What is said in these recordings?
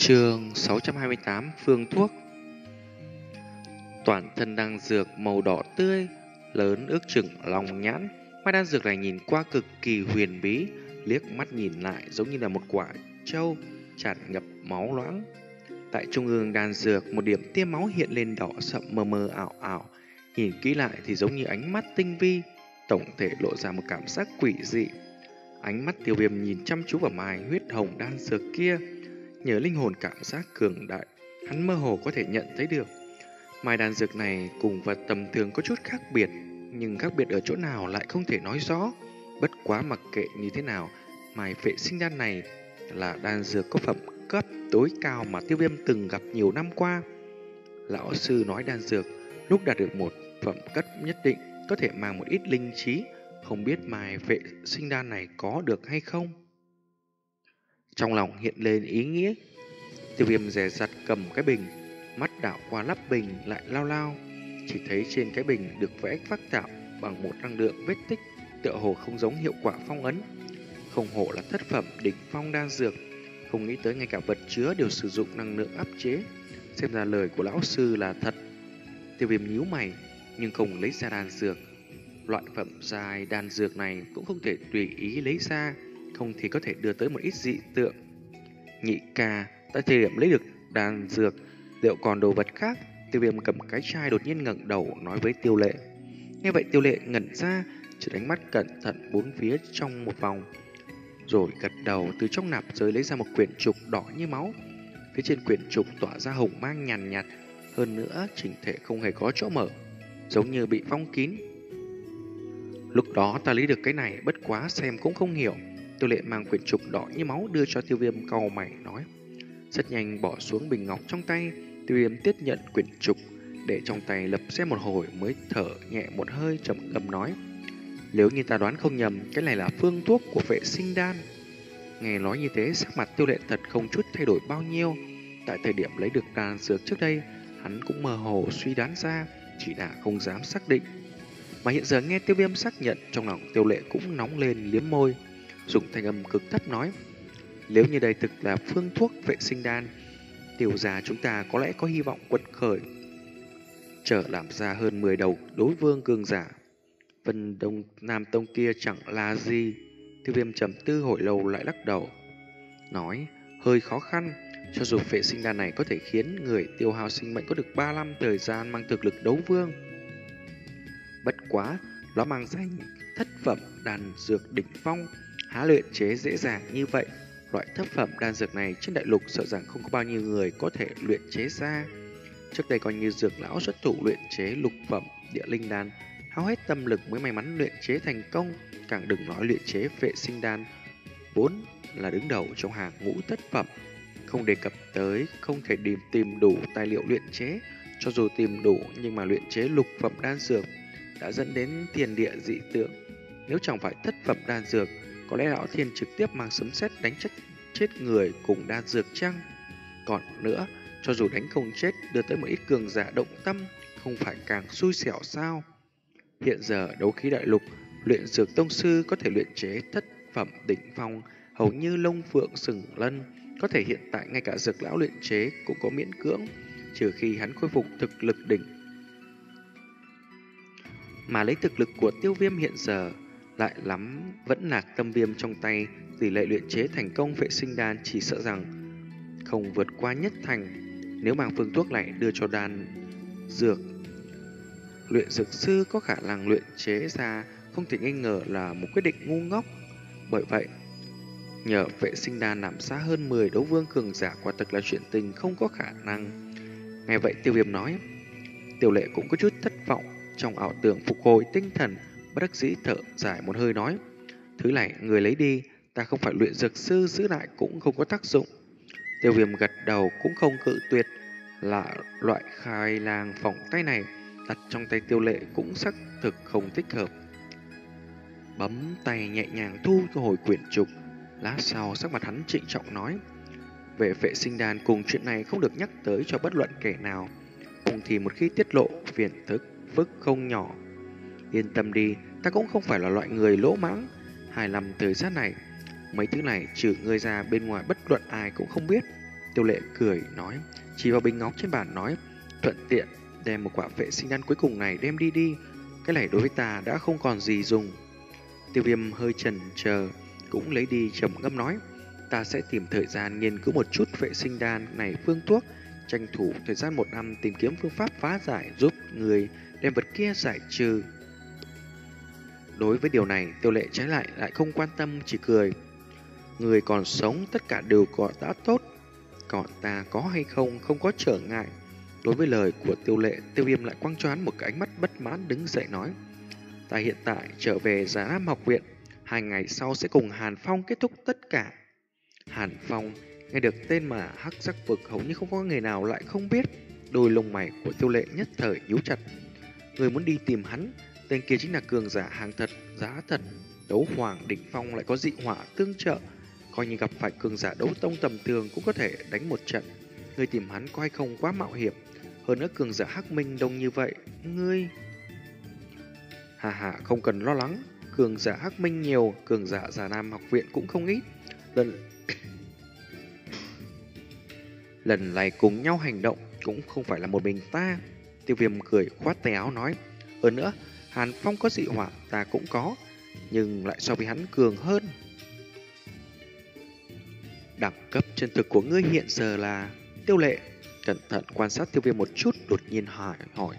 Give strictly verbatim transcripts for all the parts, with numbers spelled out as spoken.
Chương sáu trăm hai mươi tám Phương thuốc. Toàn thân đan dược màu đỏ tươi, lớn ước chừng lòng nhãn. Mai đan dược này nhìn qua cực kỳ huyền bí, liếc mắt nhìn lại giống như là một quả trâu tràn ngập máu loãng. Tại trung ương đan dược, một điểm tia máu hiện lên đỏ sậm mờ mờ ảo ảo. Nhìn kỹ lại thì giống như ánh mắt tinh vi, tổng thể lộ ra một cảm giác quỷ dị. Ánh mắt Tiêu Viêm nhìn chăm chú vào mai huyết hồng đan dược kia, nhờ linh hồn cảm giác cường đại, hắn mơ hồ có thể nhận thấy được. Mai đan dược này cùng vật tầm thường có chút khác biệt, nhưng khác biệt ở chỗ nào lại không thể nói rõ. Bất quá mặc kệ như thế nào, mai vệ sinh đan này là đan dược có phẩm cấp tối cao mà Tiêu Viêm từng gặp nhiều năm qua. Lão sư nói đan dược lúc đạt được một phẩm cấp nhất định có thể mang một ít linh trí, không biết mai vệ sinh đan này có được hay không. Trong lòng hiện lên ý nghĩa, Tiêu Viêm dè dặt cầm cái bình, mắt đảo qua nắp bình lại lao lao. Chỉ thấy trên cái bình được vẽ phác tạo bằng một năng lượng vết tích, tựa hồ không giống hiệu quả phong ấn. Không hổ là thất phẩm đỉnh phong đan dược, không nghĩ tới ngay cả vật chứa đều sử dụng năng lượng áp chế. Xem ra lời của lão sư là thật. Tiêu Viêm nhíu mày, nhưng không lấy ra đan dược. Loại phẩm dài đan dược này cũng không thể tùy ý lấy ra, không thì có thể đưa tới một ít dị tượng. Nhị ca, tại thời điểm lấy được đan dược, liệu còn đồ vật khác? Tiêu Viêm cầm cái chai đột nhiên ngẩng đầu nói với Tiêu Lệ. Nghe vậy Tiêu Lệ ngẩn ra, chỉ đánh mắt cẩn thận bốn phía trong một vòng, rồi gật đầu. Từ trong nạp giới lấy ra một quyển trục đỏ như máu. Phía trên quyển trục tỏa ra hồng mang nhàn nhạt, hơn nữa chỉnh thể không hề có chỗ mở, giống như bị phong kín. Lúc đó ta lấy được cái này, bất quá xem cũng không hiểu. Tiêu Lệ mang quyển trục đỏ như máu đưa cho Tiêu Viêm, cau mày nói. Rất nhanh bỏ xuống bình ngọc trong tay, Tiêu Viêm tiếp nhận quyển trục, để trong tay lập xem một hồi mới thở nhẹ một hơi, trầm ngâm nói. Nếu như ta đoán không nhầm, cái này là phương thuốc của vệ sinh đan. Nghe nói như thế, sắc mặt Tiêu Lệ thật không chút thay đổi bao nhiêu. Tại thời điểm lấy được đan dược trước đây, hắn cũng mơ hồ suy đoán ra, chỉ là không dám xác định. Mà hiện giờ nghe Tiêu Viêm xác nhận, trong lòng Tiêu Lệ cũng nóng lên, liếm môi, dùng thanh âm cực thấp nói. Nếu như đây thực là phương thuốc vệ sinh đan, Tiêu gia chúng ta có lẽ có hy vọng quật khởi, trở làm ra hơn mười đầu đối vương cường giả. Vân Đông Nam Tông kia chẳng là gì. Tiêu Viêm trầm tư hồi lâu lại lắc đầu, nói hơi khó khăn. Cho dù vệ sinh đan này có thể khiến người tiêu hao sinh mệnh có được ba năm thời gian mang thực lực đấu vương, bất quá nó mang danh thất phẩm đan dược đỉnh phong, há luyện chế dễ dàng như vậy. Loại thất phẩm đan dược này trên đại lục sợ rằng không có bao nhiêu người có thể luyện chế ra. Trước đây coi như dược lão xuất thủ luyện chế lục phẩm địa linh đan, hao hết tâm lực mới may mắn luyện chế thành công, càng đừng nói luyện chế vệ sinh đan, vốn là đứng đầu trong hàng ngũ thất phẩm. Không đề cập tới không thể tìm tìm đủ tài liệu luyện chế, cho dù tìm đủ nhưng mà luyện chế lục phẩm đan dược đã dẫn đến thiên địa dị tượng. Nếu chẳng phải thất phẩm đan dược, có lẽ lão thiên trực tiếp mang sấm sét đánh chết chết người cùng đan dược chăng? Còn nữa, cho dù đánh không chết, đưa tới một ít cường giả động tâm, không phải càng xui xẻo sao? Hiện giờ đấu khí đại lục, luyện dược tông sư có thể luyện chế thất phẩm đỉnh phong hầu như lông phượng sừng lân, có thể hiện tại ngay cả dược lão luyện chế cũng có miễn cưỡng, trừ khi hắn khôi phục thực lực đỉnh. Mà lấy thực lực của Tiêu Viêm hiện giờ lại lắm vẫn lạc tâm viêm trong tay, tỷ lệ luyện chế thành công vệ sinh đan chỉ sợ rằng không vượt qua nhất thành. Nếu mang phương thuốc này đưa cho đan dược, luyện dược sư có khả năng luyện chế ra không thể nghi ngờ là một quyết định ngu ngốc. Bởi vậy, nhờ vệ sinh đan nằm xa hơn mười đấu vương cường giả quả thực là chuyện tình không có khả năng. Nghe vậy Tiêu Viêm nói. Tiêu Lệ cũng có chút thất vọng, trong ảo tưởng phục hồi tinh thần, bất đắc dĩ thở dài một hơi nói. Thứ này người lấy đi, ta không phải luyện dược sư, giữ lại cũng không có tác dụng. Tiêu Viêm gật đầu cũng không cự tuyệt, là loại khai lang phỏng tay này đặt trong tay Tiêu Lệ cũng xác thực không thích hợp. Bấm tay nhẹ nhàng thu hồi quyển trục, lát sau sắc mặt hắn trịnh trọng nói. Về vệ sinh đan cùng chuyện này không được nhắc tới cho bất luận kẻ nào, cùng thì một khi tiết lộ phiền thức phức không nhỏ. Yên tâm đi, ta cũng không phải là loại người lỗ mãng. Hai năm thời gian này, mấy thứ này trừ ngươi ra bên ngoài bất luận ai cũng không biết. Tiêu Lệ cười nói, chỉ vào bình ngọc trên bàn nói, thuận tiện đem một quả vệ sinh đan cuối cùng này đem đi đi. Cái này đối với ta đã không còn gì dùng. Tiêu Viêm hơi chần chờ, cũng lấy đi trầm ngâm nói, ta sẽ tìm thời gian nghiên cứu một chút vệ sinh đan này phương thuốc, tranh thủ thời gian một năm tìm kiếm phương pháp phá giải giúp người đem vật kia giải trừ. Đối với điều này, Tiêu Lệ trái lại lại không quan tâm, chỉ cười. Người còn sống tất cả đều có đã tốt, còn ta có hay không không có trở ngại. Đối với lời của Tiêu Lệ, Tiêu Viêm lại quăng cho hắn một cái ánh mắt bất mãn, đứng dậy nói, ta hiện tại trở về Già Nam học viện, hai ngày sau sẽ cùng Hàn Phong kết thúc tất cả. Hàn Phong nghe được tên mà hắc sắc vực hầu như không có người nào lại không biết. Đôi lông mày của Tiêu Lệ nhất thời nhíu chặt. Người muốn đi tìm hắn, tên kia chính là cường giả hàng thật, giá thật. Đấu hoàng đỉnh phong lại có dị hỏa tương trợ, coi như gặp phải cường giả đấu tông tầm thường cũng có thể đánh một trận. Người tìm hắn có hay không quá mạo hiểm. Hơn nữa cường giả hắc minh đông như vậy, ngươi... Hà hà, không cần lo lắng, cường giả hắc minh nhiều, cường giả Già Nam học viện cũng không ít. Lần lần này cùng nhau hành động cũng không phải là một mình ta. Tiêu Viêm cười khoát tay áo nói, hơn nữa Hàn Phong có dị hỏa ta cũng có, nhưng lại so với hắn cường hơn. Đẳng cấp chân thực của ngươi hiện giờ là... Tiêu Lệ cẩn thận quan sát Tiêu Viêm một chút, đột nhiên hỏi hỏi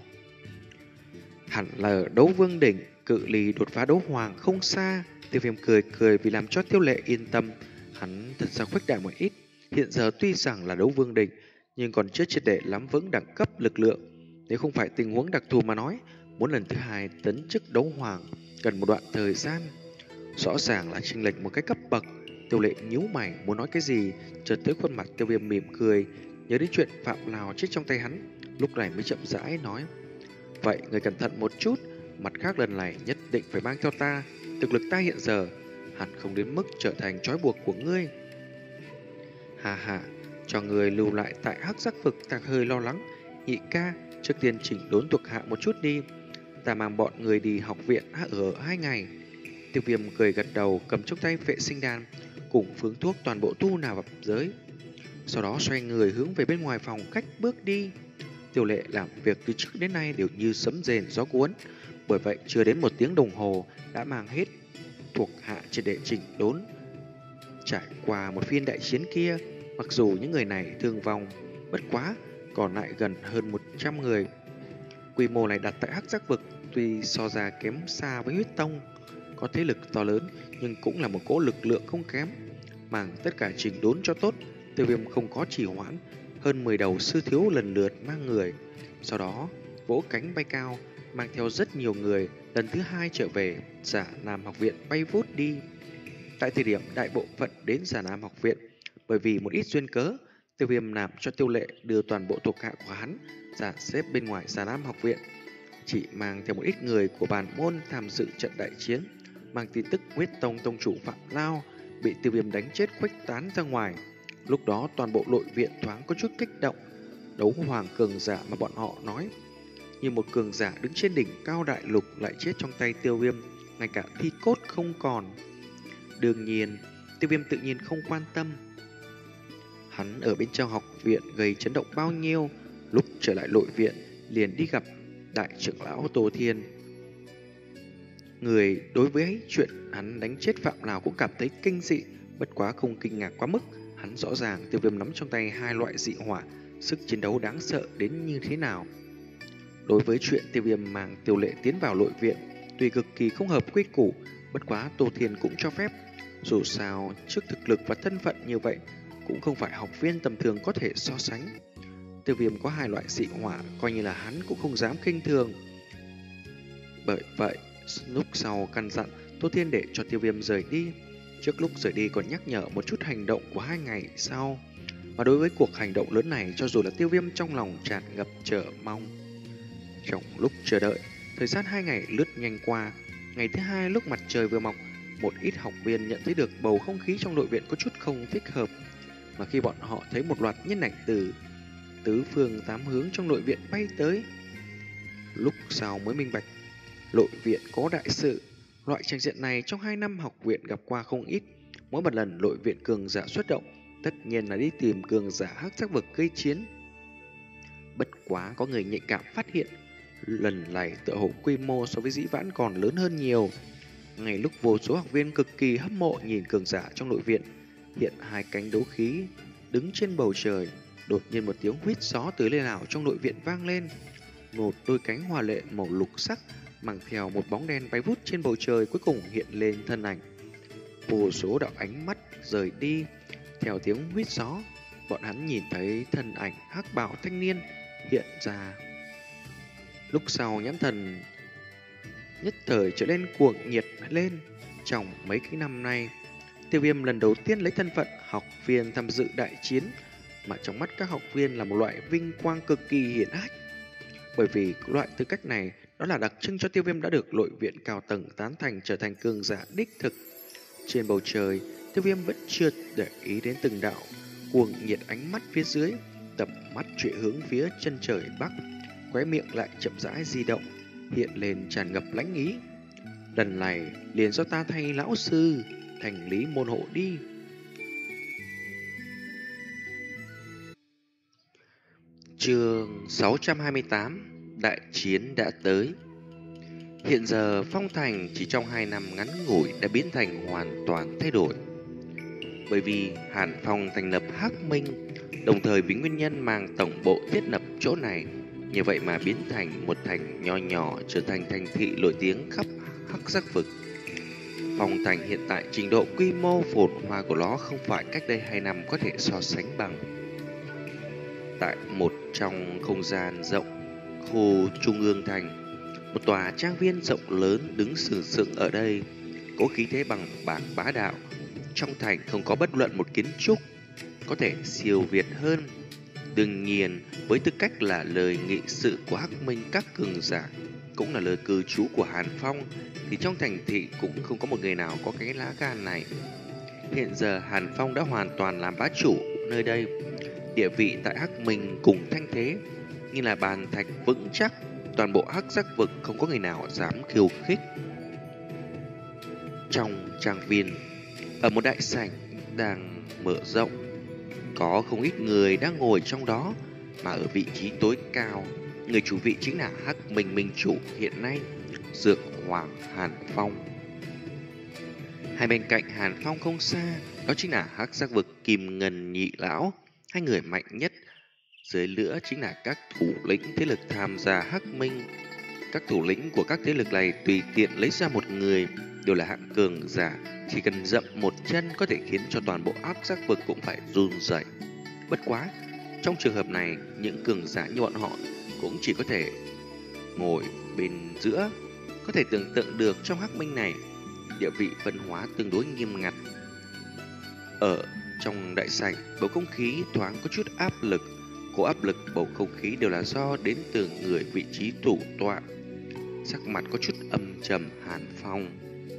hẳn là ở đấu vương đỉnh, cự ly đột phá đấu hoàng không xa. Tiêu Viêm cười cười vì làm cho Tiêu Lệ yên tâm. Hắn thật ra khuếch đại một ít, hiện giờ tuy rằng là đấu vương đỉnh nhưng còn chưa triệt để nắm vững đẳng cấp lực lượng. Nếu không phải tình huống đặc thù mà nói, muốn lần thứ hai tấn chức đấu hoàng cần một đoạn thời gian, rõ ràng là chênh lệch một cái cấp bậc. Tiêu Lệ nhíu mày muốn nói cái gì, chợt tới khuôn mặt Tiêu Viêm mỉm cười, nhớ đến chuyện Phạm Lào chết trong tay hắn, lúc này mới chậm rãi nói, vậy người cẩn thận một chút, mặt khác lần này nhất định phải mang theo ta. Thực lực ta hiện giờ hẳn không đến mức trở thành trói buộc của ngươi. Hà hà, cho người lưu lại tại hắc giác vực ta hơi lo lắng. Nhị ca, trước tiên chỉnh đốn thuộc hạ một chút đi, ta mang bọn người đi học viện ở hai ngày. Tiêu Viêm cười gật đầu, cầm trong tay vệ sinh đan cùng phương thuốc toàn bộ tu nào vào giới, sau đó xoay người hướng về bên ngoài phòng khách bước đi. Tiêu Lệ làm việc từ trước đến nay đều như sấm rền gió cuốn, bởi vậy chưa đến một tiếng đồng hồ đã mang hết thuộc hạ trên để chỉnh đốn. Trải qua một phiên đại chiến kia, mặc dù những người này thương vong, bất quá còn lại gần hơn một trăm người. Quy mô này đặt tại hắc giác vực tuy so ra kém xa với huyết tông, có thế lực to lớn nhưng cũng là một cỗ lực lượng không kém. Mang tất cả chỉnh đốn cho tốt, Tiêu Viêm không có trì hoãn, hơn mười đầu sư thiếu lần lượt mang người, sau đó vỗ cánh bay cao, mang theo rất nhiều người, lần thứ hai trở về Già Nam học viện bay vút đi. Tại thời điểm đại bộ phận đến Già Nam học viện, bởi vì một ít duyên cớ, Tiêu Viêm làm cho Tiêu Lệ đưa toàn bộ thuộc hạ của hắn dàn xếp bên ngoài Già Nam học viện, chỉ mang theo một ít người của bản môn tham dự trận đại chiến, mang tin tức huyết tông tông chủ Phạm Lao bị Tiêu Viêm đánh chết khuếch tán ra ngoài. Lúc đó toàn bộ nội viện thoáng có chút kích động. Đấu hoàng cường giả mà bọn họ nói, như một cường giả đứng trên đỉnh cao đại lục lại chết trong tay Tiêu Viêm, ngay cả thi cốt không còn. Đương nhiên, Tiêu Viêm tự nhiên không quan tâm. Hắn ở bên trong học viện gây chấn động bao nhiêu, lúc trở lại nội viện liền đi gặp đại trưởng lão Tô Thiên. Người đối với chuyện hắn đánh chết Phạm Lào cũng cảm thấy kinh dị, bất quá không kinh ngạc quá mức. Hắn rõ ràng Tiêu Viêm nắm trong tay hai loại dị hỏa, sức chiến đấu đáng sợ đến như thế nào. Đối với chuyện Tiêu Viêm mang Tiêu Lệ tiến vào nội viện, tuy cực kỳ không hợp quy củ, bất quá Tô Thiên cũng cho phép. Dù sao, trước thực lực và thân phận như vậy, cũng không phải học viên tầm thường có thể so sánh. Tiêu Viêm có hai loại dị hỏa, coi như là hắn cũng không dám khinh thường. Bởi vậy, lúc sau căn dặn Tô Thiên để cho Tiêu Viêm rời đi. Trước lúc rời đi còn nhắc nhở một chút hành động của hai ngày sau. Và đối với cuộc hành động lớn này, cho dù là Tiêu Viêm trong lòng tràn ngập chờ mong. Trong lúc chờ đợi, thời gian hai ngày lướt nhanh qua. Ngày thứ hai lúc mặt trời vừa mọc, một ít học viên nhận thấy được bầu không khí trong nội viện có chút không thích hợp. Mà khi bọn họ thấy một loạt nhân ảnh từ tứ phương tám hướng trong nội viện bay tới, lúc sau mới minh bạch nội viện có đại sự. Loại trang diện này trong hai năm học viện gặp qua không ít. Mỗi một lần nội viện cường giả xuất động tất nhiên là đi tìm cường giả hắc sắc vực gây chiến. Bất quá có người nhạy cảm phát hiện, lần này tựa hồ quy mô so với dĩ vãng còn lớn hơn nhiều. Ngay lúc vô số học viên cực kỳ hâm mộ nhìn cường giả trong nội viện, hiện hai cánh đấu khí đứng trên bầu trời, đột nhiên một tiếng huýt gió từ nơi nào trong nội viện vang lên. Một đôi cánh hoa lệ màu lục sắc mang theo một bóng đen bay vút trên bầu trời cuối cùng hiện lên thân ảnh. Vô số đạo ánh mắt rời đi theo tiếng huýt gió, bọn hắn nhìn thấy thân ảnh hắc bào thanh niên hiện ra. Lúc sau nhãn thần nhất thời trở nên cuồng nhiệt lên. Trong mấy cái năm nay, Tiêu Viêm lần đầu tiên lấy thân phận học viên tham dự đại chiến, mà trong mắt các học viên là một loại vinh quang cực kỳ hiển hách. Bởi vì loại tư cách này, đó là đặc trưng cho Tiêu Viêm đã được nội viện cao tầng tán thành trở thành cường giả đích thực. Trên bầu trời, Tiêu Viêm vẫn chưa để ý đến từng đạo cuồng nhiệt ánh mắt phía dưới, tập mắt chuyển hướng phía chân trời bắc, khóe miệng lại chậm rãi di động, hiện lên tràn ngập lãnh ý. Lần này liền do ta thay lão sư thành lý môn hộ đi. Chương sáu trăm hai mươi tám, đại chiến đã tới. Hiện giờ Phong Thành chỉ trong hai năm ngắn ngủi đã biến thành hoàn toàn thay đổi. Bởi vì Hàn Phong thành lập Hắc Minh, đồng thời vì nguyên nhân mang tổng bộ thiết lập chỗ này, như vậy mà biến thành một thành nho nhỏ, trở thành thành thị nổi tiếng khắp hắc sắc vực. Phong Thành hiện tại trình độ quy mô phồn hoa của nó không phải cách đây hai năm có thể so sánh bằng. Tại một trong không gian rộng, khu trung ương thành, một tòa trang viên rộng lớn đứng sừng sững ở đây, có khí thế bằng bạc bá đạo. Trong thành không có bất luận một kiến trúc có thể siêu việt hơn. Đương nhiên, với tư cách là lời nghị sự của Hắc Minh các cường giả, cũng là lời cư trú của Hàn Phong, thì trong thành thị cũng không có một người nào có cái lá gan này. Hiện giờ Hàn Phong đã hoàn toàn làm bá chủ nơi đây, địa vị tại Hắc Minh cùng thanh thế như là bàn thạch vững chắc, toàn bộ hắc sắc vực không có người nào dám khiêu khích. Trong trang viên, ở một đại sảnh đang mở rộng, có không ít người đang ngồi trong đó, mà ở vị trí tối cao, người chủ vị chính là Hắc Minh Minh chủ hiện nay, Dược Hoàng Hàn Phong. Hai bên cạnh Hàn Phong không xa, đó chính là hắc sắc vực Kim Ngân Nhị Lão, hai người mạnh nhất. Dưới lửa chính là các thủ lĩnh thế lực tham gia Hắc Minh. Các thủ lĩnh của các thế lực này tùy tiện lấy ra một người đều là hạng cường giả, chỉ cần dậm một chân có thể khiến cho toàn bộ hắc sắc vực cũng phải run rẩy. Bất quá, trong trường hợp này, những cường giả như bọn họ cũng chỉ có thể ngồi bên giữa. Có thể tưởng tượng được trong Hắc Minh này, địa vị phân hóa tương đối nghiêm ngặt. Ở trong đại sảnh, bầu không khí thoáng có chút áp lực. Cô áp lực bầu không khí đều là do đến từ người vị trí thủ tọa. Sắc mặt có chút âm trầm Hàn Phong.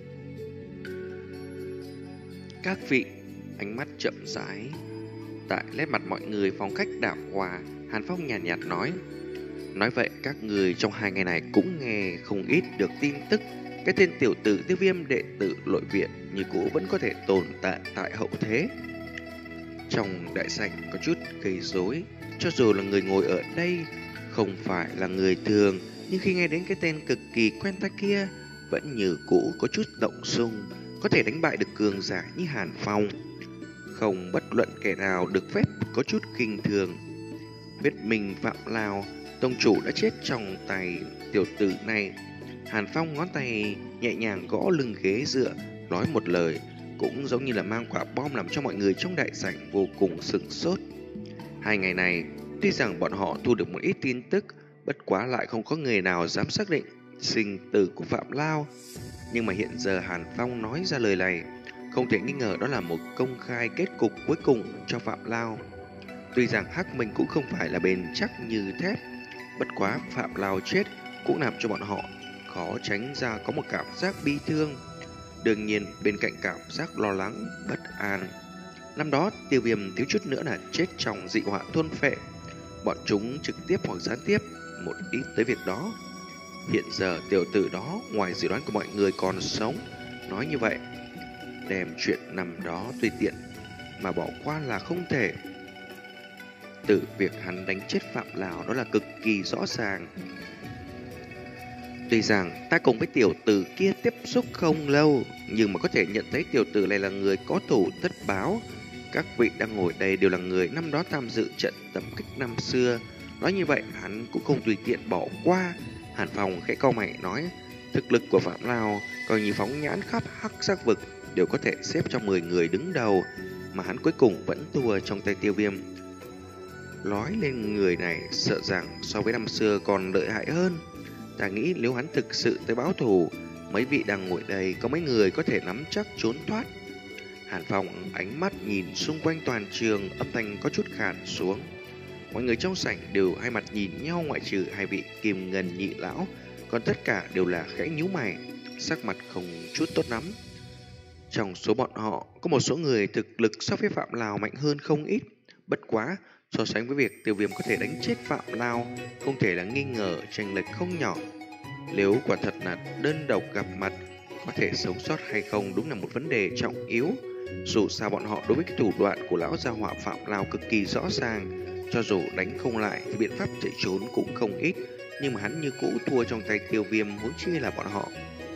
Các vị, ánh mắt chậm rãi tại nét mặt mọi người phong cách đảo hòa, Hàn Phong nhàn nhạt, nhạt nói. Nói vậy các người trong hai ngày này cũng nghe không ít được tin tức. Cái tên tiểu tử Tiêu Viêm đệ tử nội viện như cũ vẫn có thể tồn tại tại hậu thế. Trong đại sảnh có chút gây rối. Cho dù là người ngồi ở đây không phải là người thường, nhưng khi nghe đến cái tên cực kỳ quen tai kia, vẫn như cũ có chút động dung, có thể đánh bại được cường giả như Hàn Phong. Không bất luận kẻ nào được phép có chút kinh thường. Huyết Minh Phạm Lao, tông chủ đã chết trong tay tiểu tử này. Hàn Phong ngón tay nhẹ nhàng gõ lưng ghế dựa, nói một lời, cũng giống như là mang quả bom làm cho mọi người trong đại sảnh vô cùng sửng sốt. Hai ngày này, tuy rằng bọn họ thu được một ít tin tức, bất quá lại không có người nào dám xác định sinh tử của Phạm Lao. Nhưng mà hiện giờ Hàn Phong nói ra lời này, không thể nghi ngờ đó là một công khai kết cục cuối cùng cho Phạm Lao. Tuy rằng Hắc Minh cũng không phải là bền chắc như thép, bất quá Phạm Lao chết cũng làm cho bọn họ khó tránh ra có một cảm giác bi thương. Đương nhiên bên cạnh cảm giác lo lắng, bất an, năm đó Tiêu Viêm thiếu chút nữa là chết trong dị họa thôn phệ. Bọn chúng trực tiếp hoặc gián tiếp một ít tới việc đó. Hiện giờ tiểu tử đó ngoài dự đoán của mọi người còn sống. Nói như vậy, đem chuyện năm đó tùy tiện mà bỏ qua là không thể. Từ việc hắn đánh chết Phạm Lào đó là cực kỳ rõ ràng. Tuy rằng ta cùng với tiểu tử kia tiếp xúc không lâu, nhưng mà có thể nhận thấy tiểu tử này là người có thủ tất báo. Các vị đang ngồi đây đều là người năm đó tham dự trận tập kích năm xưa. Nói như vậy hắn cũng không tùy tiện bỏ qua. Hàn Phong khẽ cau mày nói, thực lực của Phạm Lào coi như phóng nhãn khắp Hắc Giác vực đều có thể xếp trong mười người đứng đầu, mà hắn cuối cùng vẫn thua trong tay Tiêu Viêm. Nói lên người này sợ rằng so với năm xưa còn lợi hại hơn. Ta nghĩ nếu hắn thực sự tới báo thù, mấy vị đang ngồi đây có mấy người có thể nắm chắc trốn thoát. Hàn Phong ánh mắt nhìn xung quanh toàn trường, âm thanh có chút khàn xuống. Mọi người trong sảnh đều hai mặt nhìn nhau ngoại trừ hai vị Kim Ngân Nhị lão, còn tất cả đều là khẽ nhíu mày, sắc mặt không chút tốt lắm. Trong số bọn họ có một số người thực lực so với Phạm Lào mạnh hơn không ít, bất quá so sánh với việc Tiêu Viêm có thể đánh chết Phạm Lào, không thể là nghi ngờ chênh lệch không nhỏ. Nếu quả thật là đơn độc gặp mặt, có thể sống sót hay không đúng là một vấn đề trọng yếu. Dù sao bọn họ đối với cái thủ đoạn của lão gia họa Phạm Lào cực kỳ rõ ràng, cho dù đánh không lại thì biện pháp chạy trốn cũng không ít, nhưng mà hắn như cũ thua trong tay Tiêu Viêm, huống chi là bọn họ.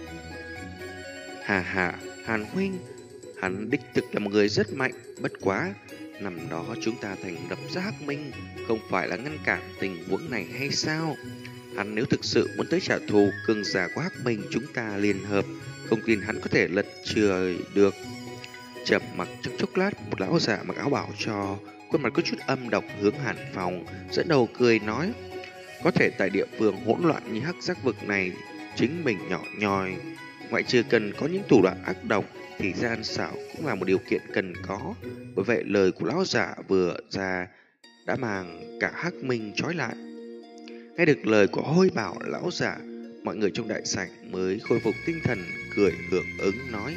Hà hà, Hàn huynh, hắn đích thực là một người rất mạnh, bất quá năm đó chúng ta thành lập ra Hắc Minh không phải là ngăn cản tình huống này hay sao? Hắn nếu thực sự muốn tới trả thù, cường giả của Hắc Minh chúng ta liên hợp, không tin hắn có thể lật trời được. Chậm mặc trong chốc lát, một lão già mặc áo bảo cho, khuôn mặt có chút âm độc hướng Hàn Phong, dẫn đầu cười nói, có thể tại địa phương hỗn loạn như Hắc Giác vực này, chính mình nhỏ nhoi, ngoại trừ cần có những thủ đoạn ác độc thì gian xảo cũng là một điều kiện cần có. Bởi vậy lời của lão giả vừa ra đã mang cả Hắc Minh trói lại. Nghe được lời của Hôi Bảo lão giả, mọi người trong đại sảnh mới khôi phục tinh thần, cười hưởng ứng nói.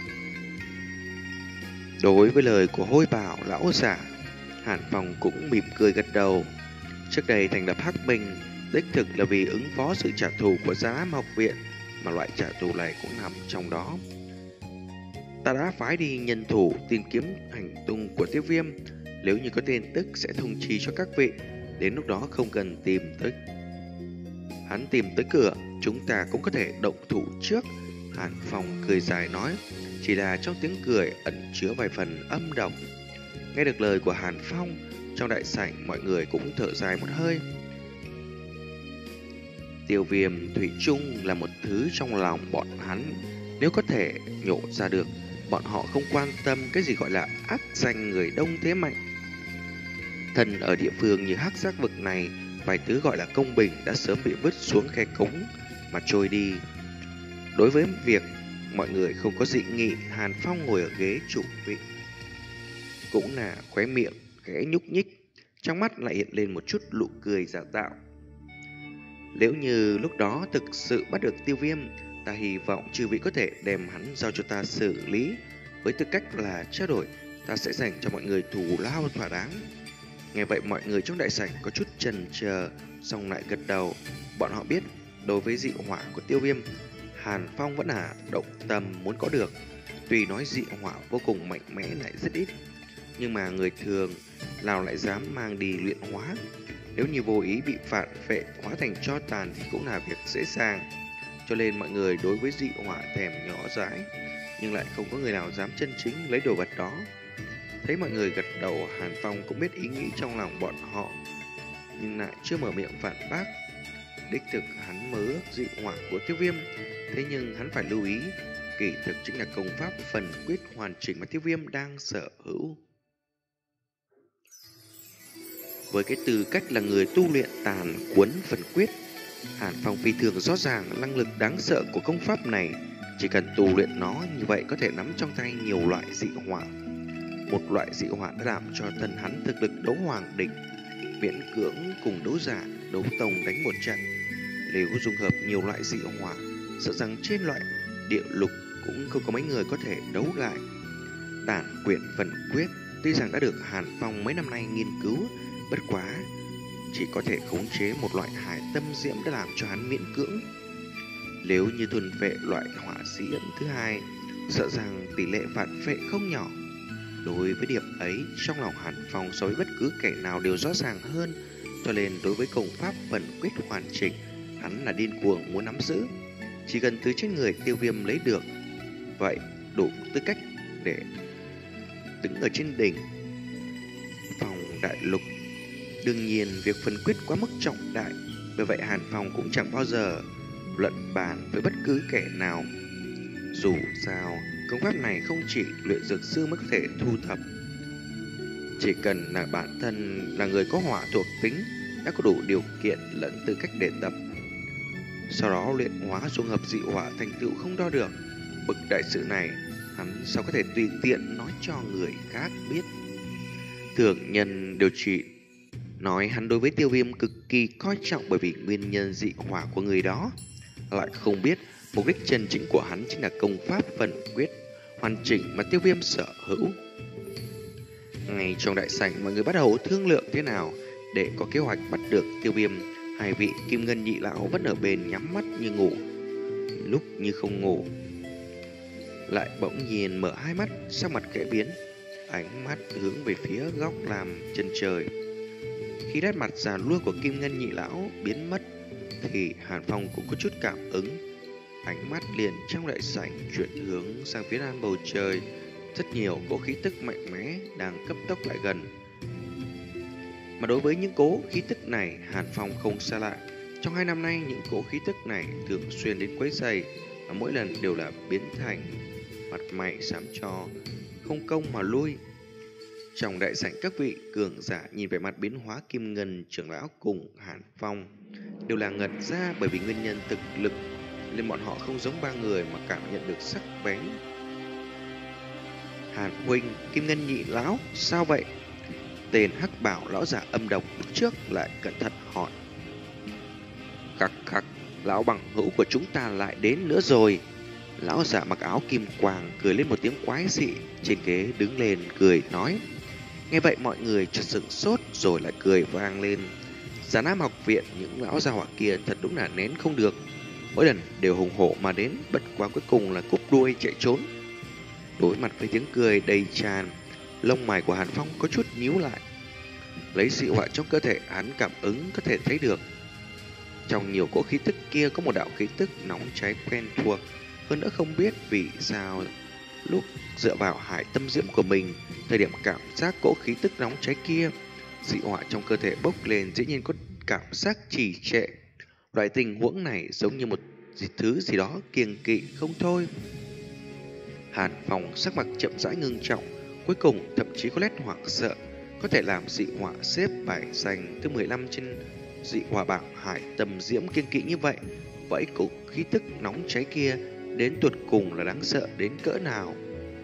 Đối với lời của Hôi Bảo lão giả, Hàn Phong cũng mỉm cười gật đầu. Trước đây thành lập Hắc Minh đích thực là vì ứng phó sự trả thù của Giá Lam học viện, mà loại trả thù này cũng nằm trong đó. Ta đã phái đi nhân thủ tìm kiếm hành tung của Tiêu Viêm, nếu như có tin tức sẽ thông chi cho các vị, đến lúc đó không cần tìm tới hắn tìm tới cửa, chúng ta cũng có thể động thủ trước. Hàn Phong cười dài nói, chỉ là trong tiếng cười ẩn chứa vài phần âm độc. Nghe được lời của Hàn Phong, trong đại sảnh mọi người cũng thở dài một hơi. Tiêu Viêm thủy chung là một thứ trong lòng bọn hắn, nếu có thể nhổ ra được, bọn họ không quan tâm cái gì gọi là ác danh người đông thế mạnh. Thần ở địa phương như Hắc Giác vực này, vài thứ gọi là công bình đã sớm bị vứt xuống khe cống mà trôi đi. Đối với việc mọi người không có dị nghị, Hàn Phong ngồi ở ghế chủ vị cũng là khóe miệng khẽ nhúc nhích, trong mắt lại hiện lên một chút nụ cười giả tạo. Nếu như lúc đó thực sự bắt được Tiêu Viêm, ta hy vọng chư vị có thể đem hắn giao cho ta xử lý. Với tư cách là trao đổi, ta sẽ dành cho mọi người thù lao thỏa đáng. Nghe vậy mọi người trong đại sảnh có chút chần chờ, xong lại gật đầu. Bọn họ biết đối với dị hỏa của Tiêu Viêm, Hàn Phong vẫn là động tâm muốn có được. Tuy nói dị hỏa vô cùng mạnh mẽ lại rất ít, nhưng mà người thường nào lại dám mang đi luyện hóa. Nếu như vô ý bị phản phệ hóa thành tro tàn thì cũng là việc dễ dàng. Cho nên mọi người đối với dị hỏa thèm nhỏ dãi, nhưng lại không có người nào dám chân chính lấy đồ vật đó. Thấy mọi người gật đầu, Hàn Phong cũng biết ý nghĩ trong lòng bọn họ, nhưng lại chưa mở miệng phản bác. Đích thực hắn mơ ước dị hỏa của Tiêu Viêm, thế nhưng hắn phải lưu ý, kỳ thực chính là công pháp phần quyết hoàn chỉnh mà Tiêu Viêm đang sở hữu. Với cái tư cách là người tu luyện tàn cuốn phần quyết, Hàn Phong phi thường rõ ràng năng lực đáng sợ của công pháp này. Chỉ cần tu luyện nó như vậy có thể nắm trong tay nhiều loại dị hỏa. Một loại dị hỏa đã làm cho thân hắn thực lực đấu hoàng đỉnh, miễn cưỡng cùng đấu giả, đấu tông đánh một trận. Nếu dung hợp nhiều loại dị hỏa, sợ rằng trên loại địa lục cũng không có mấy người có thể đấu lại. Tản quyển phần quyết tuy rằng đã được Hàn Phong mấy năm nay nghiên cứu, bất quá chỉ có thể khống chế một loại hải tâm diễm đã làm cho hắn miễn cưỡng. Nếu như thuần vệ loại hỏa diễm thứ hai, sợ rằng tỷ lệ phản phệ không nhỏ. Đối với điểm ấy, trong lòng Hàn Phong so với bất cứ kẻ nào đều rõ ràng hơn, cho nên đối với công pháp vận quyết hoàn chỉnh, hắn là điên cuồng muốn nắm giữ. Chỉ cần từ trên người Tiêu Viêm lấy được, vậy đủ tư cách để đứng ở trên đỉnh Phong đại lục. Đương nhiên, việc phân quyết quá mức trọng đại, bởi vậy Hàn Phong cũng chẳng bao giờ luận bàn với bất cứ kẻ nào. Dù sao, công pháp này không chỉ luyện dược sư mới có thể thu thập. Chỉ cần là bản thân là người có hỏa thuộc tính đã có đủ điều kiện lẫn tư cách để tập. Sau đó luyện hóa dung hợp dị hỏa thành tựu không đo được. Bực đại sự này, hắn sao có thể tùy tiện nói cho người khác biết. Thường nhân điều trị nói hắn đối với Tiêu Viêm cực kỳ coi trọng bởi vì nguyên nhân dị hỏa của người đó, lại không biết mục đích chân chính của hắn chính là công pháp vận quyết hoàn chỉnh mà Tiêu Viêm sở hữu. Ngay trong đại sảnh, mọi người bắt đầu thương lượng thế nào để có kế hoạch bắt được Tiêu Viêm. Hai vị Kim Ngân nhị lão vẫn ở bên nhắm mắt như ngủ, lúc như không ngủ, lại bỗng nhiên mở hai mắt, sắc mặt khẽ biến, ánh mắt hướng về phía góc làm chân trời. Khi nét mặt già nua của Kim Ngân nhị lão biến mất, thì Hàn Phong cũng có chút cảm ứng. Ánh mắt liền trong đại sảnh chuyển hướng sang phía nam bầu trời. Rất nhiều cỗ khí tức mạnh mẽ đang cấp tốc lại gần. Mà đối với những cỗ khí tức này, Hàn Phong không xa lạ. Trong hai năm nay, những cỗ khí tức này thường xuyên đến quấy rầy, và mỗi lần đều là biến thành mặt mày xám cho, không công mà lui. Trong đại sảnh, các vị cường giả nhìn về mặt biến hóa Kim Ngân trưởng lão cùng Hàn Phong đều là ngẩn ra, bởi vì nguyên nhân thực lực nên bọn họ không giống ba người mà cảm nhận được sắc bén. Hàn huynh, Kim Ngân nhị lão, sao vậy? Tên hắc bảo lão giả âm độc lúc trước lại cẩn thận hỏi. Khắc khắc, lão bằng hữu của chúng ta lại đến nữa rồi. Lão giả mặc áo kim quang cười lên một tiếng quái dị, trên ghế đứng lên cười nói. Nghe vậy mọi người chợt sửng sốt rồi lại cười vang lên. Già Nam học viện, những lão gia hỏa kia thật đúng là nén không được, mỗi lần đều hùng hổ mà đến, bất quá cuối cùng là cúp đuôi chạy trốn. Đối mặt với tiếng cười đầy tràn, lông mày của Hàn Phong có chút nhíu lại. Lấy dị hỏa trong cơ thể, hắn cảm ứng có thể thấy được trong nhiều cỗ khí tức kia có một đạo khí tức nóng cháy quen thuộc. Hơn nữa không biết vì sao lúc dựa vào hải tâm diễm của mình, thời điểm cảm giác cỗ khí tức nóng cháy kia, dị hỏa trong cơ thể bốc lên dĩ nhiên có cảm giác trì trệ. Loại tình huống này giống như một thứ gì đó kiêng kỵ không thôi. Hàn Phong sắc mặt chậm rãi ngưng trọng, cuối cùng thậm chí có nét hoảng sợ, có thể làm dị hỏa xếp bài danh thứ mười lăm trên dị hỏa bảng hải tâm diễm kiêng kỵ như vậy. Vậy cỗ khí tức nóng cháy kia đến tuột cùng là đáng sợ đến cỡ nào?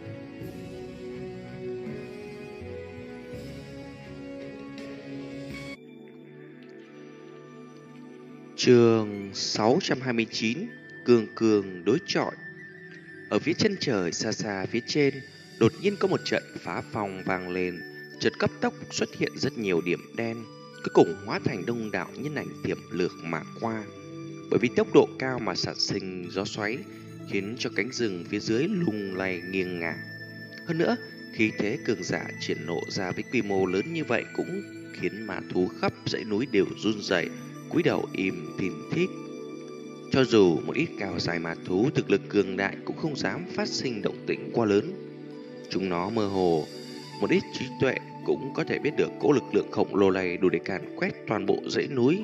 Chương sáu trăm hai mươi chín, Cường cường đối chọi. Ở phía chân trời xa xa phía trên, đột nhiên có một trận phá phong vang lên, chợt cấp tốc xuất hiện rất nhiều điểm đen, cuối cùng hóa thành đông đảo nhân ảnh tiềm lược mà qua. Bởi vì tốc độ cao mà sản sinh gió xoáy, khiến cho cánh rừng phía dưới lung lay nghiêng ngả. Hơn nữa, khí thế cường giả triển lộ ra với quy mô lớn như vậy cũng khiến ma thú khắp dãy núi đều run rẩy, cúi đầu im thìn thít. Cho dù một ít cao dài ma thú thực lực cường đại cũng không dám phát sinh động tĩnh quá lớn. Chúng nó mơ hồ một ít trí tuệ cũng có thể biết được cỗ lực lượng khổng lồ này đủ để càn quét toàn bộ dãy núi.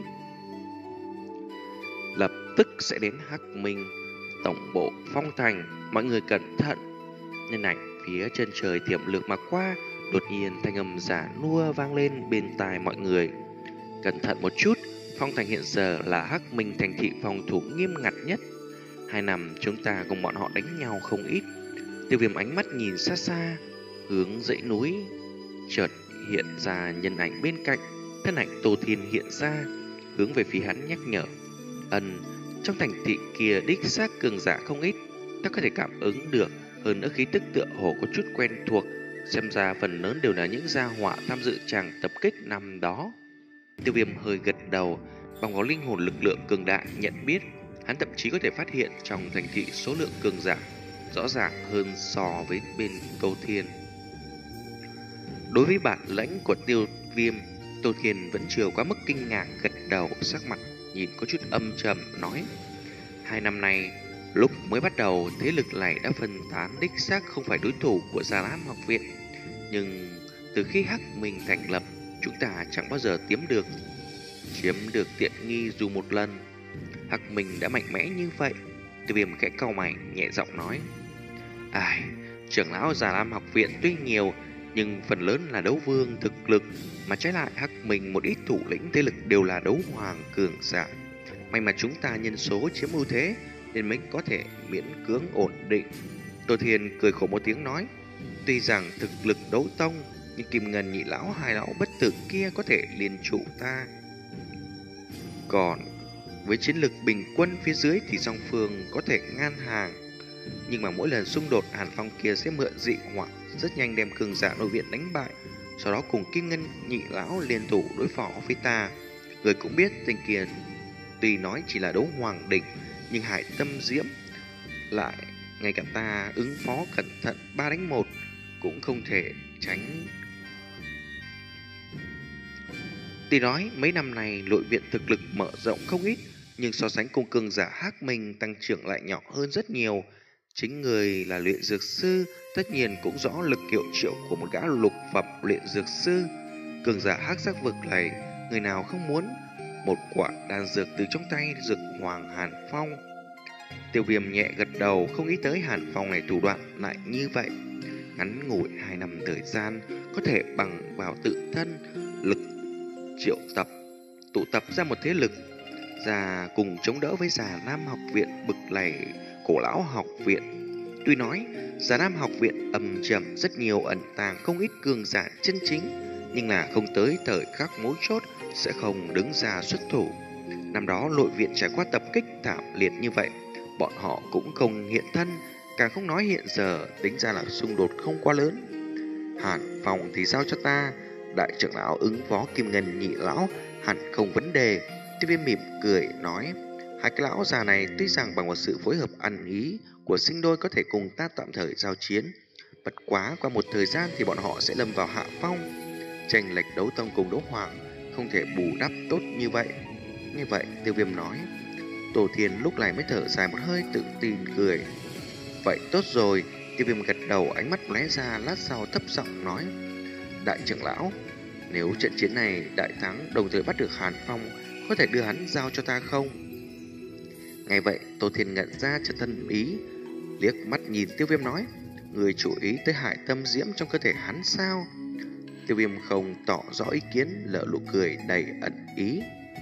Lập tức sẽ đến Hắc Minh tổng bộ Phong Thành, mọi người cẩn thận. Nhân ảnh phía chân trời tiềm lược mà qua, đột nhiên thanh âm giả nua vang lên bên tai mọi người. Cẩn thận một chút, Phong Thành hiện giờ là Hắc Minh thành thị phòng thủ nghiêm ngặt nhất. Hai năm chúng ta cùng bọn họ đánh nhau không ít. Tiêu Viêm ánh mắt nhìn xa xa, hướng dãy núi, chợt hiện ra nhân ảnh bên cạnh. Thân ảnh Tô Thiên hiện ra, hướng về phía hắn nhắc nhở. Ân, trong thành thị kia đích xác cường giả không ít, ta có thể cảm ứng được. Hơn nữa khí tức tựa hồ có chút quen thuộc, xem ra phần lớn đều là những gia họa tham dự tràng tập kích năm đó. Tiêu Viêm hơi gật đầu, bằng có linh hồn lực lượng cường đại nhận biết, hắn thậm chí có thể phát hiện trong thành thị số lượng cường giả rõ ràng hơn so với bên Tô Thiên. Đối với bản lãnh của Tiêu Viêm, Tô Thiên vẫn chưa quá mức kinh ngạc, gật đầu, sắc mặt nhìn có chút âm trầm nói: hai năm nay, lúc mới bắt đầu thế lực này đã phân tán, đích xác không phải đối thủ của Già Lam học viện. Nhưng từ khi Hắc Minh thành lập, chúng ta chẳng bao giờ tiếm được chiếm được tiện nghi dù một lần. Hắc Minh đã mạnh mẽ như vậy. Tiêu Viêm khẽ cau mày, nhẹ giọng nói: ai, trưởng lão Già Lam học viện tuy nhiều, nhưng phần lớn là đấu vương thực lực, mà trái lại Hắc Minh một ít thủ lĩnh thế lực đều là đấu hoàng cường giả. May mà chúng ta nhân số chiếm ưu thế nên mới có thể miễn cưỡng ổn định. Tô Thiên cười khổ một tiếng nói: tuy rằng thực lực đấu tông, nhưng Kim Ngân nhị lão hai lão bất tử kia có thể liên trụ ta. Còn với chiến lực bình quân phía dưới thì song phương có thể ngang hàng. Nhưng mà mỗi lần xung đột, Hàn Phong kia sẽ mượn dị hỏa rất nhanh đem cường giả nội viện đánh bại, sau đó cùng Kim Ngân nhị lão liên thủ đối phó với ta. Người cũng biết tên kia tuy nói chỉ là đấu hoàng đỉnh, nhưng Hải Tâm Diễm lại ngay cả ta ứng phó cẩn thận ba đánh một cũng không thể tránh. Tuy nói mấy năm này nội viện thực lực mở rộng không ít, nhưng so sánh cùng cường giả Hắc Minh tăng trưởng lại nhỏ hơn rất nhiều. Chính người là luyện dược sư, tất nhiên cũng rõ lực hiệu triệu của một gã lục phẩm luyện dược sư. Cường giả Hắc Sắc vực này, người nào không muốn một quả đan dược từ trong tay Dược Hoàng Hàn Phong. Tiêu Viêm nhẹ gật đầu, không nghĩ tới Hàn Phong này thủ đoạn lại như vậy. Ngắn ngủi hai năm thời gian, có thể bằng vào tự thân lực triệu tập, tụ tập ra một thế lực ra cùng chống đỡ với Già Nam học viện bực này cổ lão học viện. Tuy nói Già Nam học viện âm trầm rất nhiều, ẩn tàng không ít cường giả chân chính, nhưng là không tới thời khắc mấu chốt sẽ không đứng ra xuất thủ. Năm đó nội viện trải qua tập kích thảm liệt như vậy, bọn họ cũng không hiện thân, càng không nói hiện giờ, tính ra là xung đột không quá lớn. Hàn Phong thì giao cho ta, đại trưởng lão ứng phó Kim Ngân nhị lão hẳn không vấn đề. Tiêu Viêm mỉm cười nói: hai cái lão già này tuy rằng bằng một sự phối hợp ăn ý của sinh đôi có thể cùng ta tạm thời giao chiến, bất quá qua một thời gian thì bọn họ sẽ lâm vào hạ phong. Chênh lệch đấu tông cùng đấu hoàng không thể bù đắp tốt như vậy. Như vậy Tiêu Viêm nói. Tổ Thiên lúc này mới thở dài một hơi, tự tin cười: vậy tốt rồi. Tiêu Viêm gật đầu, ánh mắt lóe ra, lát sau thấp giọng nói: đại trưởng lão, nếu trận chiến này đại thắng, đồng thời bắt được Hàn Phong, có thể đưa hắn giao cho ta không? Ngay vậy Tô Thiên ngẩn ra, chợt thân ý, liếc mắt nhìn Tiêu Viêm nói: người chú ý tới Hải Tâm Diễm trong cơ thể hắn sao? Tiêu Viêm không tỏ rõ ý kiến, lỡ nụ cười đầy ẩn ý.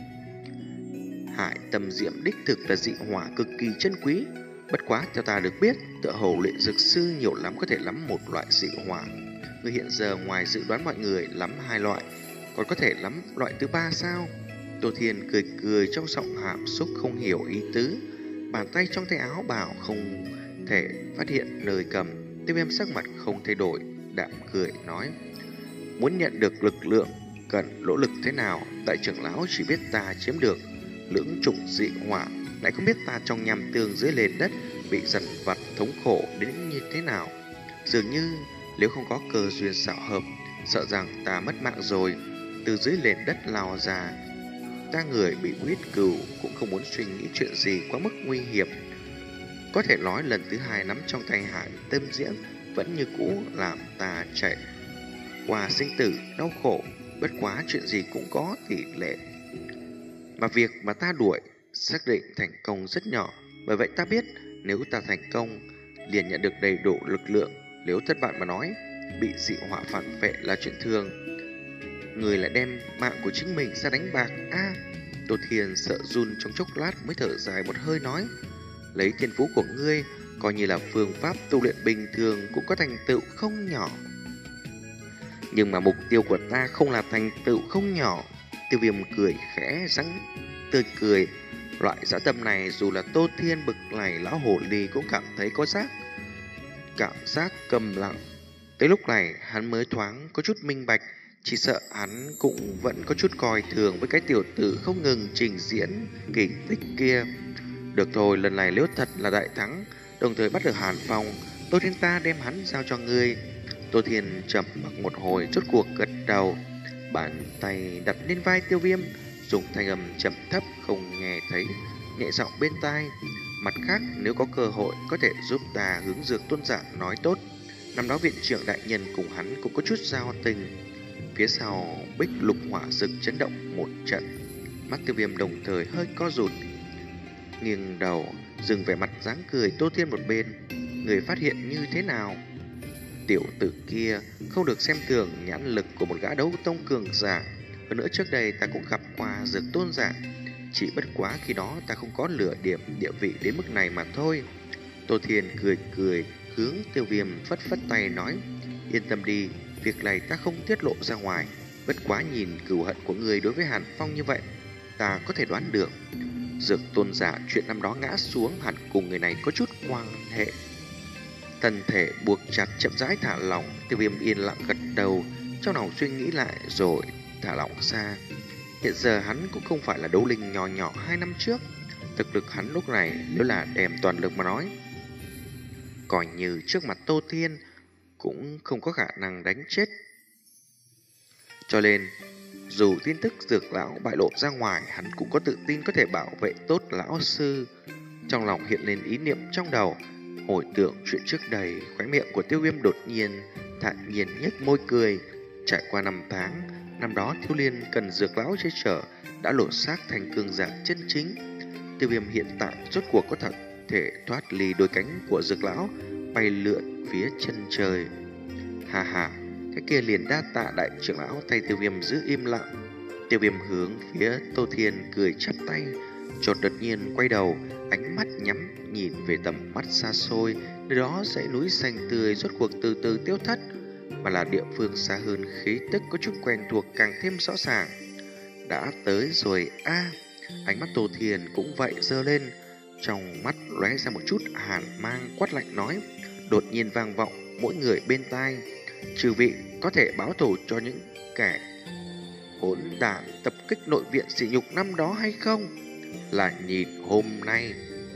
Hải Tâm Diễm đích thực là dị hỏa cực kỳ chân quý, bất quá theo ta được biết, tựa hồ luyện dược sư nhiều lắm có thể lắm một loại dị hỏa. Người hiện giờ ngoài dự đoán mọi người lắm hai loại, còn có thể lắm loại thứ ba sao? Tô Thiên cười cười trong giọng hàm xúc không hiểu ý tứ, bàn tay trong tay áo bảo không thể phát hiện nơi cầm. Tiêu Viêm sắc mặt không thay đổi, đạm cười nói: muốn nhận được lực lượng cần nỗ lực thế nào? Đại trưởng lão chỉ biết ta chiếm được lưỡng chủng dị hỏa, lại không biết ta trong nham tương dưới nền đất bị dằn vặt thống khổ đến như thế nào. Dường như nếu không có cơ duyên xảo hợp, sợ rằng ta mất mạng rồi. Từ dưới nền đất lao ra, ta người bị huyết cừu cũng không muốn suy nghĩ chuyện gì quá mức nguy hiểm. Có thể nói lần thứ hai nắm trong tay Hải Tâm Diễm vẫn như cũ làm ta chạy qua sinh tử đau khổ. Bất quá chuyện gì cũng có tỷ lệ, mà việc mà ta đuổi xác định thành công rất nhỏ. Bởi vậy ta biết nếu ta thành công liền nhận được đầy đủ lực lượng, nếu thất bại mà nói bị dị hỏa phản vệ là chuyện thường. Người lại đem mạng của chính mình ra đánh bạc a à, Tô Thiên sợ run trong chốc lát mới thở dài một hơi nói: lấy thiên phú của ngươi, coi như là phương pháp tu luyện bình thường cũng có thành tựu không nhỏ. Nhưng mà mục tiêu của ta không là thành tựu không nhỏ. Tiêu Viêm cười khẽ, răng tươi cười. Loại dã tâm này dù là Tô Thiên bực này lão hồ ly cũng cảm thấy có giác cảm giác cầm lặng. Tới lúc này hắn mới thoáng có chút minh bạch, chỉ sợ hắn cũng vẫn có chút coi thường với cái tiểu tử không ngừng trình diễn kỳ tích kia. Được thôi, lần này nếu thật là đại thắng, đồng thời bắt được Hàn Phong, Tô Thiên ta đem hắn giao cho ngươi. Tô Thiên trầm mặc một hồi, rốt cuộc gật đầu, bàn tay đặt lên vai Tiêu Viêm, dùng thanh âm trầm thấp không nghe thấy, nhẹ giọng bên tai. Mặt khác, nếu có cơ hội có thể giúp ta hướng Dược Tôn giả nói tốt. Năm đó viện trưởng đại nhân cùng hắn cũng có chút giao tình. Phía sau bích lục hỏa rực chấn động một trận, mắt Tiêu Viêm đồng thời hơi co rụt, nghiêng đầu dừng vẻ mặt dáng cười Tô Thiên một bên. Người phát hiện như thế nào? Tiểu tử kia không được xem thường nhãn lực của một gã đấu tông cường giả. Hơn nữa trước đây ta cũng gặp qua Dược Tôn giả, chỉ bất quá khi đó ta không có lửa điểm địa vị đến mức này mà thôi. Tô Thiên cười cười hướng Tiêu Viêm phất phất tay nói, yên tâm đi, việc này ta không tiết lộ ra ngoài. Bất quá nhìn cừu hận của người đối với Hàn Phong như vậy, ta có thể đoán được Dược Tôn giả chuyện năm đó ngã xuống hẳn cùng người này có chút quan hệ. Thân thể buộc chặt chậm rãi thả lỏng, Tiêu Viêm yên lặng gật đầu, trong lòng suy nghĩ lại rồi thả lỏng ra. Hiện giờ hắn cũng không phải là đấu linh nhỏ nhỏ hai năm trước. Thực lực hắn lúc này nếu là đem toàn lực mà nói, coi như trước mặt Tô Thiên cũng không có khả năng đánh chết. Cho nên dù tin tức Dược lão bại lộ ra ngoài, hắn cũng có tự tin có thể bảo vệ tốt lão sư. Trong lòng hiện lên ý niệm trong đầu, hồi tưởng chuyện trước đây, khóe miệng của Tiêu Viêm đột nhiên thản nhiên nhếch môi cười. Trải qua năm tháng, năm đó Thiếu Liên cần Dược lão che chở, đã lộ xác thành cường giả chân chính. Tiêu Viêm hiện tại rốt cuộc có thật thể thoát ly đôi cánh của Dược lão, bay lượn phía chân trời. Hà hà, cái kia liền đa tạ đại trưởng lão. Thay Tiêu Viêm giữ im lặng, Tiêu Viêm hướng phía Tô Thiên cười chắp tay, chợt đột nhiên quay đầu, ánh mắt nhắm nhìn về tầm mắt xa xôi, nơi đó dãy núi xanh tươi rốt cuộc từ từ tiêu thất, mà là địa phương xa hơn, khí tức có chút quen thuộc càng thêm rõ ràng. Đã tới rồi a à. Ánh mắt Tô Thiên cũng vậy giơ lên, trong mắt lóe ra một chút hàn mang, quát lạnh nói, đột nhiên vang vọng mỗi người bên tai, trừ vị có thể báo thù cho những kẻ hỗn đản tập kích nội viện sỉ nhục năm đó hay không? Là nhìn hôm nay.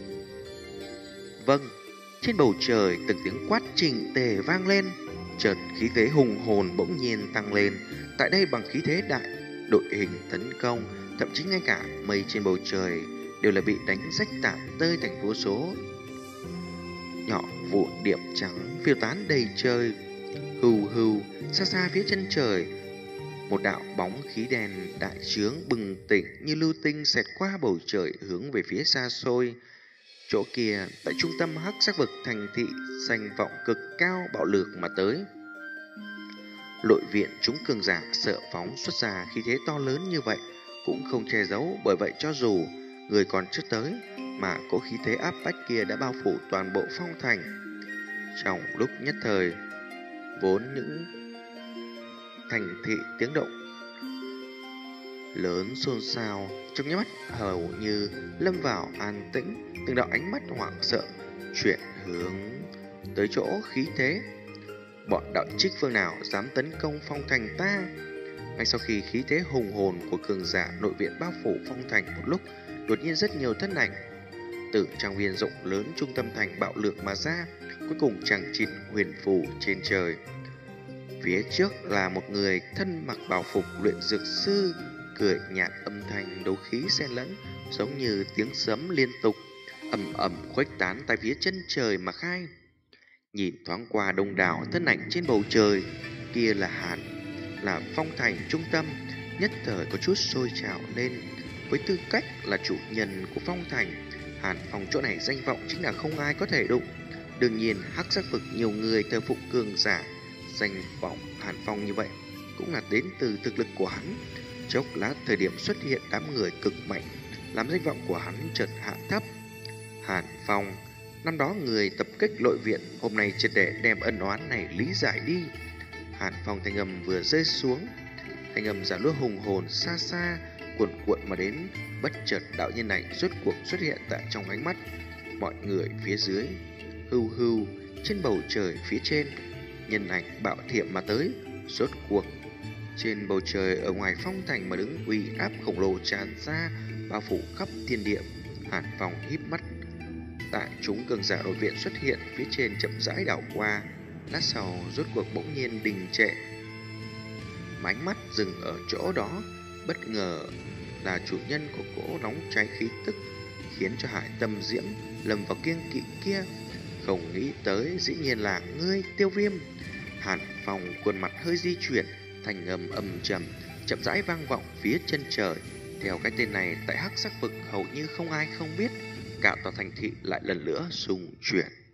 Vâng. Trên bầu trời từng tiếng quát chỉnh tề vang lên, chợt khí thế hùng hồn bỗng nhiên tăng lên. Tại đây bằng khí thế đại đội hình tấn công, thậm chí ngay cả mây trên bầu trời đều là bị đánh rách tả tơi thành vô số nhỏ vụn điểm trắng phiêu tán đầy trời. Hưu hưu, xa xa phía chân trời, một đạo bóng khí đen đại trướng bừng tỉnh như lưu tinh xẹt qua bầu trời hướng về phía xa xôi. Chỗ kia, tại trung tâm hắc sắc vực thành thị, danh vọng cực cao bạo lược mà tới. Nội viện chúng cường giả sợ phóng xuất ra khí thế to lớn như vậy cũng không che giấu, bởi vậy cho dù người còn chưa tới mà có khí thế áp bách kia đã bao phủ toàn bộ phong thành. Trong lúc nhất thời, vốn những thành thị tiếng động lớn xôn xao trong nháy mắt hầu như lâm vào an tĩnh. Từng đạo ánh mắt hoảng sợ chuyển hướng tới chỗ khí thế. Bọn đạo trích phương nào dám tấn công phong thành ta? Ngay sau khi khí thế hùng hồn của cường giả nội viện bao phủ phong thành một lúc, đột nhiên rất nhiều thân ảnh từ trang viên rộng lớn trung tâm thành bạo lược mà ra, cuối cùng chằng chịt huyền phù trên trời. Phía trước là một người thân mặc bảo phục luyện dược sư, cười nhạt, âm thanh đấu khí xen lẫn, giống như tiếng sấm liên tục ầm ầm khuếch tán tại phía chân trời mà khai. Nhìn thoáng qua đông đảo thân ảnh trên bầu trời, kia là Hàn, là phong thành trung tâm, nhất thời có chút sôi trào lên. Với tư cách là chủ nhân của phong thành, Hàn Phong chỗ này danh vọng chính là không ai có thể đụng. Đương nhiên hắc sắc vực nhiều người thờ phụng cường giả, danh vọng Hàn Phong như vậy cũng là đến từ thực lực của hắn. Chốc lát thời điểm xuất hiện đám người cực mạnh, làm danh vọng của hắn chợt hạ thấp. Hàn Phong, năm đó người tập kích nội viện, hôm nay triệt để đem ân oán này lý giải đi. Hàn Phong thanh âm vừa rơi xuống, thanh âm giả lúa hùng hồn xa xa cuộn cuộn mà đến. Bất chợt đạo nhân này rốt cuộc xuất hiện tại trong ánh mắt mọi người phía dưới. Hưu hưu, trên bầu trời phía trên, nhân ảnh bạo thiểm mà tới. Rốt cuộc trên bầu trời ở ngoài phong thành mà đứng uy áp khổng lồ tràn ra, bao phủ khắp thiên địa. Hàn Phong híp mắt, tại chúng cường giả nội viện xuất hiện phía trên chậm rãi đảo qua, Lát sau rốt cuộc bỗng nhiên đình trệ, ánh mắt dừng ở chỗ đó. Bất ngờ là chủ nhân của cỗ nóng cháy khí tức, khiến cho Hải Tâm Diễm lầm vào kiêng kỵ kia. Không nghĩ tới dĩ nhiên là ngươi, Tiêu Viêm. Hàn Phong khuôn mặt hơi di chuyển, thành âm âm trầm chậm rãi vang vọng phía chân trời. Theo cái tên này, tại Hắc Sắc vực hầu như không ai không biết, cả tòa thành thị lại lần nữa xung chuyển.